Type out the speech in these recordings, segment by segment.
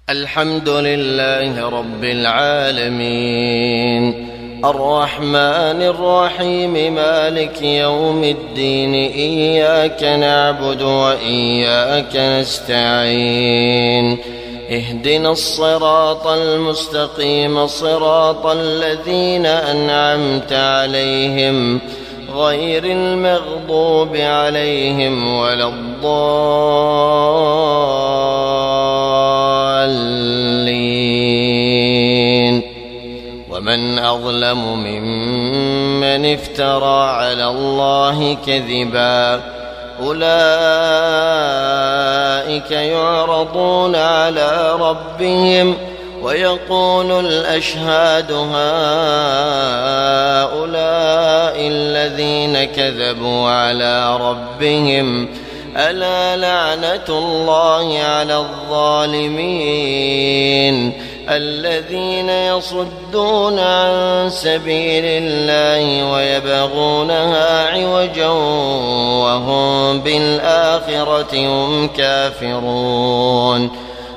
الحمد لله رب العالمين، الرحمن الرحيم، مالك يوم الدين، إياك نعبد وإياك نستعين، اهدنا الصراط المستقيم، صراط الذين أنعمت عليهم غير المغضوب عليهم ولا الضالين. ومن أظلم ممن افترى على الله كذبا، أولئك يعرضون على ربهم ويقول الأشهاد هؤلاء الذين كذبوا على ربهم، ألا لعنة الله على الظالمين الذين يصدون عن سبيل الله ويبغونها عوجا وهم بالآخرة هم كافرون.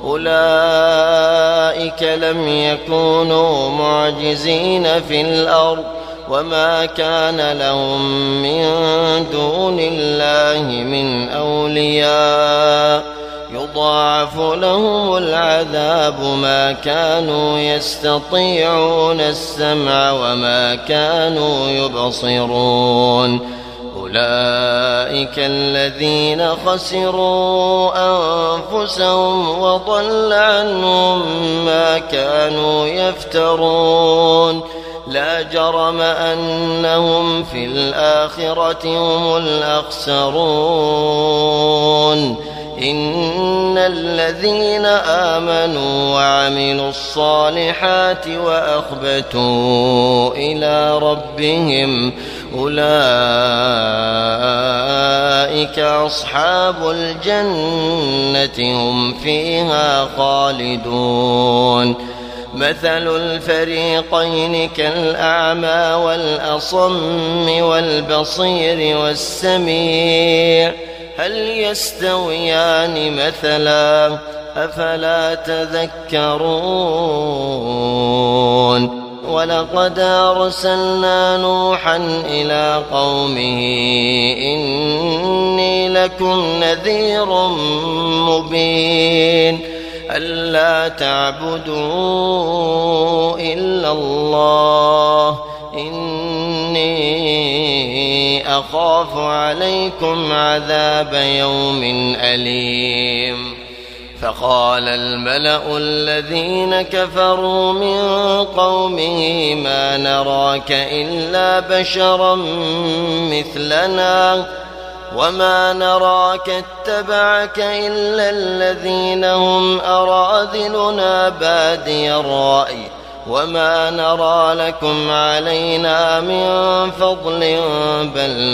أولئك لم يكونوا معجزين في الأرض وما كان لهم من دون الله من أولياء، يضاعف لهم العذاب ما كانوا يستطيعون السمع وما كانوا يبصرون. أولئك الذين خسروا أنفسهم وضل عنهم ما كانوا يفترون. لا جرم أنهم في الآخرة هم الأخسرون. إن الذين آمنوا وعملوا الصالحات وأخبتوا إلى ربهم أولئك أصحاب الجنة هم فيها خالدون. مثل الفريقين كالأعمى والأصم والبصير والسميع، هل يستويان مثلا؟ أفلا تذكرون. ولقد أرسلنا نوحا إلى قومه إني لكم نذير مبين، ألا تعبدوا إلا الله، إني أخاف عليكم عذاب يوم أليم. فقال الملأ الذين كفروا من قومه ما نراك إلا بشرا مثلنا وما نراك اتبعك إلا الذين هم أراذلنا بادي الرأي وما نرى لكم علينا من فضل بل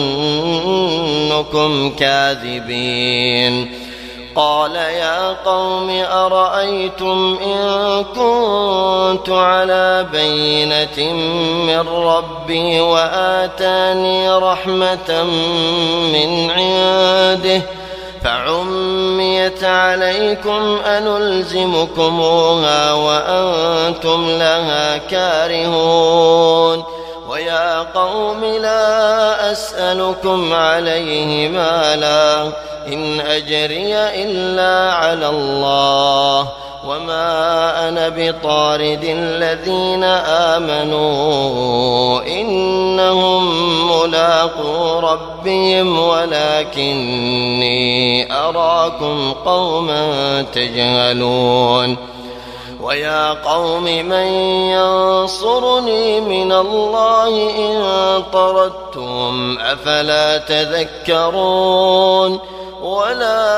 نظنكم كاذبين. قال يا قوم أرأيتم إن كنت على بينة من ربي وآتاني رحمة من عنده فعميت عليكم أنلزمكموها وأنتم لها كارهون. ويا قوم لا أسألكم عليه مالا، إن أجري إلا على الله، وما أنا بطارد الذين آمنوا إنهم ملاقو ربهم ولكني أراكم قوما تجهلون. ويا قوم من ينصرني من الله إن طردتم أفلا تذكرون. ولا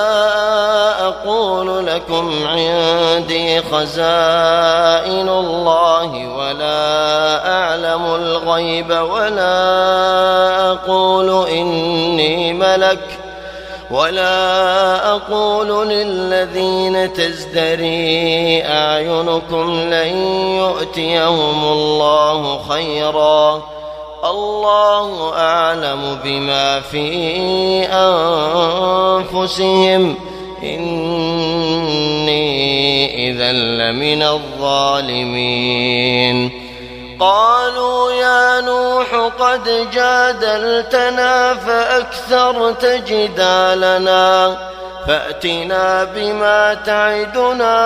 أقول لكم عندي خزائن الله ولا أعلم الغيب ولا أقول إني ملك ولا أقول للذين تزدري أعينكم لن يؤتيهم الله خيرا، الله أعلم بما في أنفسهم إني إذا لمن الظالمين. قالوا يا نوح قد جادلتنا فأكثرت جدالنا فأتنا بما تعدنا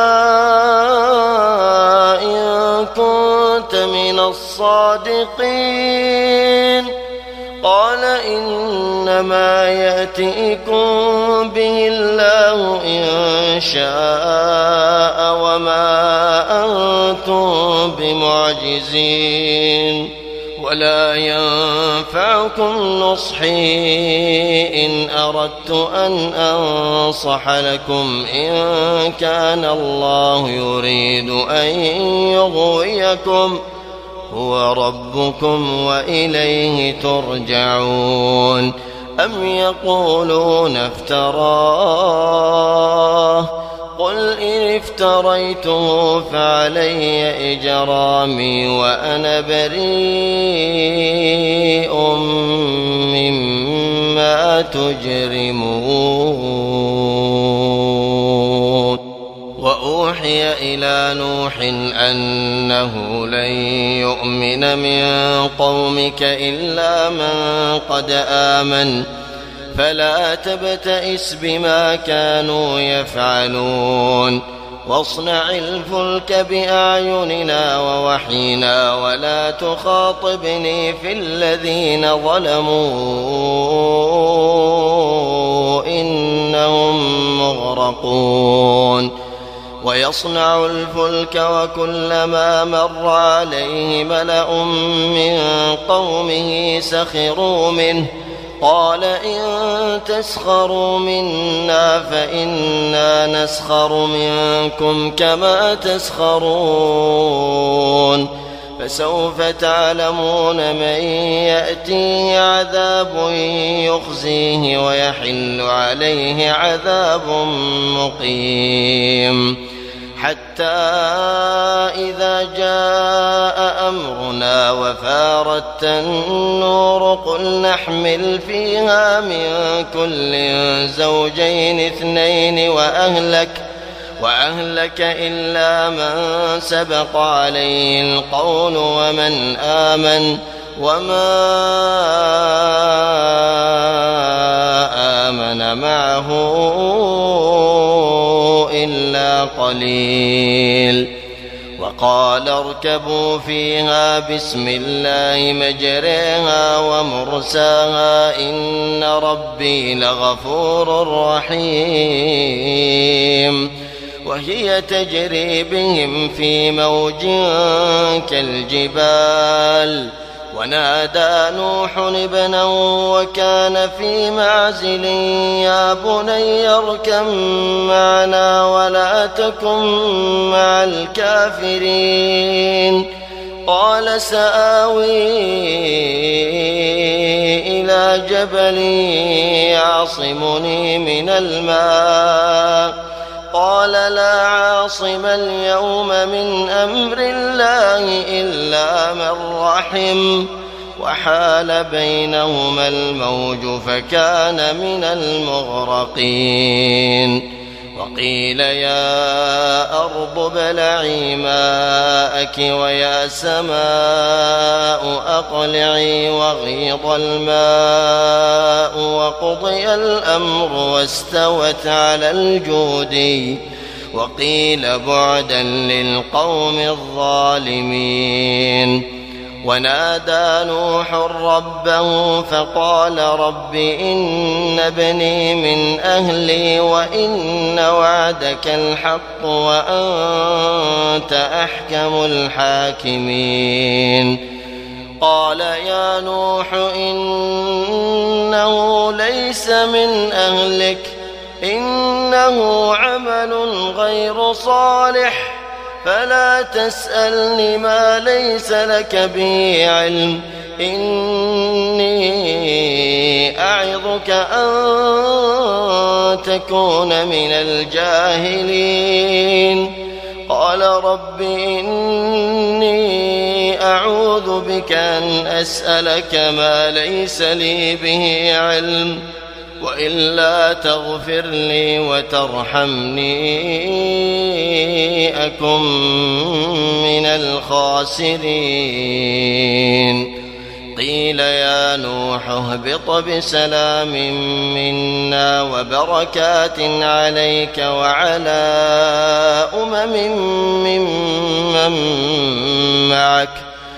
إن كنت من الصادقين. قال إنما يأتيكم به الله إن شاء وما أنتم بمعجزين ولا ينفعكم نصحي إن أردت أن أنصح لكم إن كان الله يريد أن يغويكم هو ربكم وإليه ترجعون. أم يقولون افتراه قل إن افتريته فعلي إجرامي وأنا بريء مما تجرمون. وأوحي إلى نوح أنه لن يؤمن من قومك إلا من قد آمن فلا تبتئس بما كانوا يفعلون واصنع الفلك بأعيننا ووحينا ولا تخاطبني في الذين ظلموا إنهم مغرقون. ويصنع الفلك وكلما مر عليه ملأ من قومه سخروا منه قال إن تسخروا منا فإنا نسخر منكم كما تسخرون. فسوف تعلمون من يأتيه عذاب يخزيه ويحل عليه عذاب مقيم. حتى إذا جاء أمرنا وفارت النور قل نحمل فيها من كل زوجين اثنين وأهلك إلا من سبق عليه القول ومن آمن وما آمن معه إلا قليل. وقال اركبوا فيها بسم الله مجريها ومرساها إن ربي لغفور رحيم. وهي تجري بهم في موج كالجبال ونادى نوح ابنه وكان في معزل يا بني اركب معنا ولا تكن مع الكافرين. قال سآوي إلى جبل يعصمني من الماء قال لا عاصم اليوم من أمر الله إلا من رحم وحال بينهما الموج فكان من المغرقين. وقيل يا أرض ابلعي ماءك ويا سماء أقلعي وغيض الماء وقضي الأمر واستوت على الجودي وقيل بعدا للقوم الظالمين. ونادى نوح ربه فقال رب إن ابني من أهلي وإن وعدك الحق وأنت أحكم الحاكمين. قال يا نوح إنه ليس من أهلك إنه عمل غير صالح فلا تسألني ما ليس لك به علم إني أعظك أن تكون من الجاهلين. قال رب إني أعوذ بك أن أسألك ما ليس لي به علم وإلا تغفر لي وترحمني أكن من الخاسرين. قيل يا نوح اهبط بسلام منا وبركات عليك وعلى ممن معك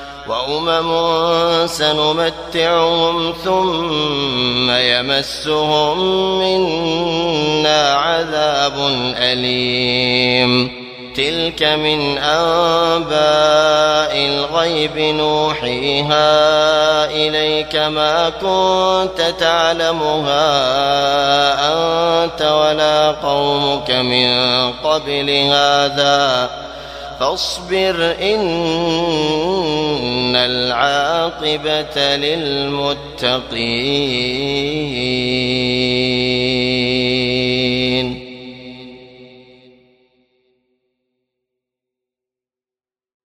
وأمم سنمتعهم ثم يمسهم منا عذاب أليم. تلك من أنباء الغيب نوحيها إليك ما كنت تعلمها أنت ولا قومك من قبل هذا فاصبر إن العاقبة للمتقين.